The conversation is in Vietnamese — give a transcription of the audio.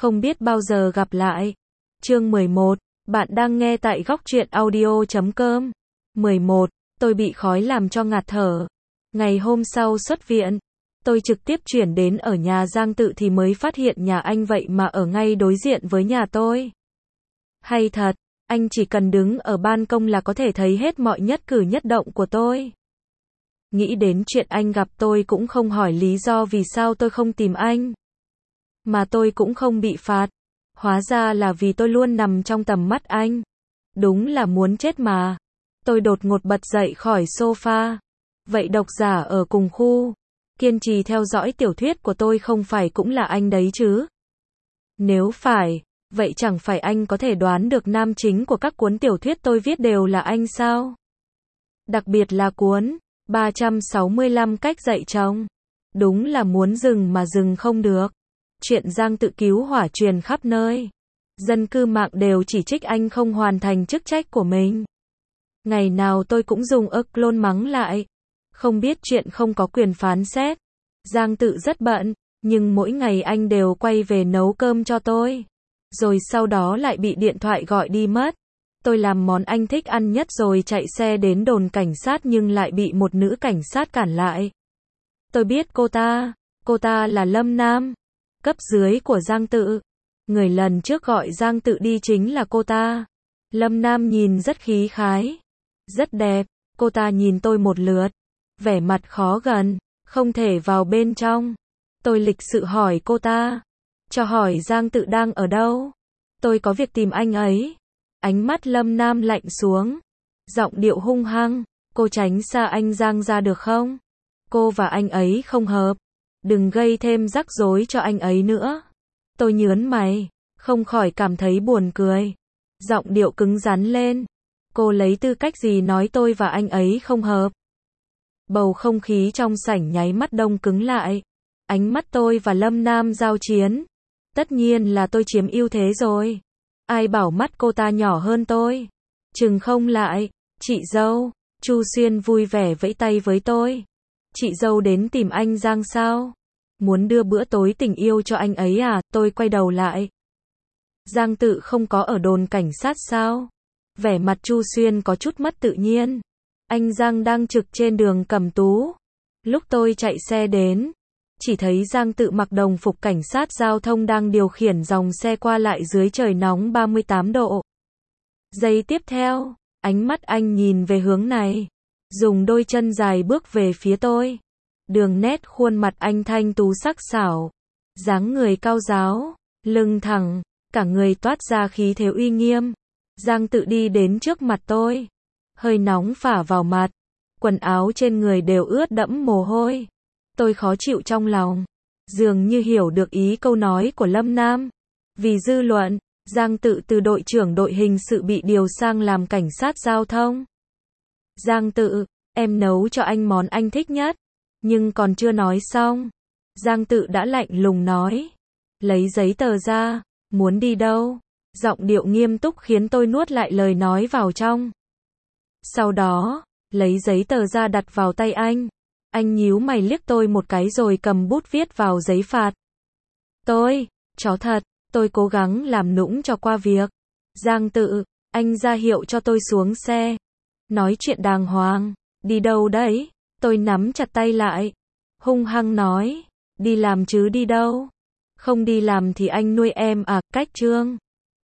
không biết bao giờ gặp lại. Chương 11, bạn đang nghe tại góc truyện audio.com. 11, tôi bị khói làm cho ngạt thở. Ngày hôm sau xuất viện, tôi trực tiếp chuyển đến ở nhà Giang Tự thì mới phát hiện nhà anh vậy mà ở ngay đối diện với nhà tôi. Hay thật, anh chỉ cần đứng ở ban công là có thể thấy hết mọi nhất cử nhất động của tôi. Nghĩ đến chuyện anh gặp tôi cũng không hỏi lý do vì sao tôi không tìm anh. Mà tôi cũng không bị phạt. Hóa ra là vì tôi luôn nằm trong tầm mắt anh. Đúng là muốn chết mà. Tôi đột ngột bật dậy khỏi sofa. Vậy độc giả ở cùng khu, kiên trì theo dõi tiểu thuyết của tôi không phải cũng là anh đấy chứ? Nếu phải, vậy chẳng phải anh có thể đoán được nam chính của các cuốn tiểu thuyết tôi viết đều là anh sao? Đặc biệt là cuốn 365 cách dạy chồng. Đúng là muốn dừng mà dừng không được. Chuyện Giang Tự cứu hỏa truyền khắp nơi. Dân cư mạng đều chỉ trích anh không hoàn thành chức trách của mình. Ngày nào tôi cũng dùng clone mắng lại. Không biết chuyện không có quyền phán xét. Giang Tự rất bận, nhưng mỗi ngày anh đều quay về nấu cơm cho tôi. Rồi sau đó lại bị điện thoại gọi đi mất. Tôi làm món anh thích ăn nhất rồi chạy xe đến đồn cảnh sát nhưng lại bị một nữ cảnh sát cản lại. Tôi biết cô ta là Lâm Nam, cấp dưới của Giang Tự. Người lần trước gọi Giang Tự đi chính là cô ta. Lâm Nam nhìn rất khí khái, rất đẹp. Cô ta nhìn tôi một lượt, vẻ mặt khó gần, không thể vào bên trong. Tôi lịch sự hỏi cô ta, cho hỏi Giang Tự đang ở đâu? Tôi có việc tìm anh ấy. Ánh mắt Lâm Nam lạnh xuống, giọng điệu hung hăng, cô tránh xa anh Giang ra được không? Cô và anh ấy không hợp, đừng gây thêm rắc rối cho anh ấy nữa. Tôi nhớn mày, không khỏi cảm thấy buồn cười. Giọng điệu cứng rắn lên, cô lấy tư cách gì nói tôi và anh ấy không hợp? Bầu không khí trong sảnh nháy mắt đông cứng lại. Ánh mắt tôi và Lâm Nam giao chiến. Tất nhiên là tôi chiếm ưu thế rồi. Ai bảo mắt cô ta nhỏ hơn tôi? Chừng không lại. Chị dâu. Chu Xuyên vui vẻ vẫy tay với tôi. Chị dâu đến tìm anh Giang sao? Muốn đưa bữa tối tình yêu cho anh ấy à? Tôi quay đầu lại. Giang Tự không có ở đồn cảnh sát sao? Vẻ mặt Chu Xuyên có chút mất tự nhiên. Anh Giang đang trực trên đường Cẩm Tú. Lúc tôi chạy xe đến, chỉ thấy Giang Tự mặc đồng phục cảnh sát giao thông đang điều khiển dòng xe qua lại dưới trời nóng 38 độ. Giây tiếp theo, ánh mắt anh nhìn về hướng này, dùng đôi chân dài bước về phía tôi. Đường nét khuôn mặt anh thanh tú sắc sảo, dáng người cao ráo, lưng thẳng, cả người toát ra khí thế uy nghiêm. Giang Tự đi đến trước mặt tôi, hơi nóng phả vào mặt, quần áo trên người đều ướt đẫm mồ hôi. Tôi khó chịu trong lòng, dường như hiểu được ý câu nói của Lâm Nam. Vì dư luận, Giang Tự từ đội trưởng đội hình sự bị điều sang làm cảnh sát giao thông. Giang Tự, em nấu cho anh món anh thích nhất. Nhưng còn chưa nói xong, Giang Tự đã lạnh lùng nói. Lấy giấy tờ ra, muốn đi đâu? Giọng điệu nghiêm túc khiến tôi nuốt lại lời nói vào trong. Sau đó, lấy giấy tờ ra đặt vào tay anh. Anh nhíu mày liếc tôi một cái rồi cầm bút viết vào giấy phạt. Chó thật, tôi cố gắng làm nũng cho qua việc. Giang Tự, anh ra hiệu cho tôi xuống xe. Nói chuyện đàng hoàng, đi đâu đấy? Tôi nắm chặt tay lại, hung hăng nói, đi làm chứ đi đâu? Không đi làm thì anh nuôi em à? Cách Trương.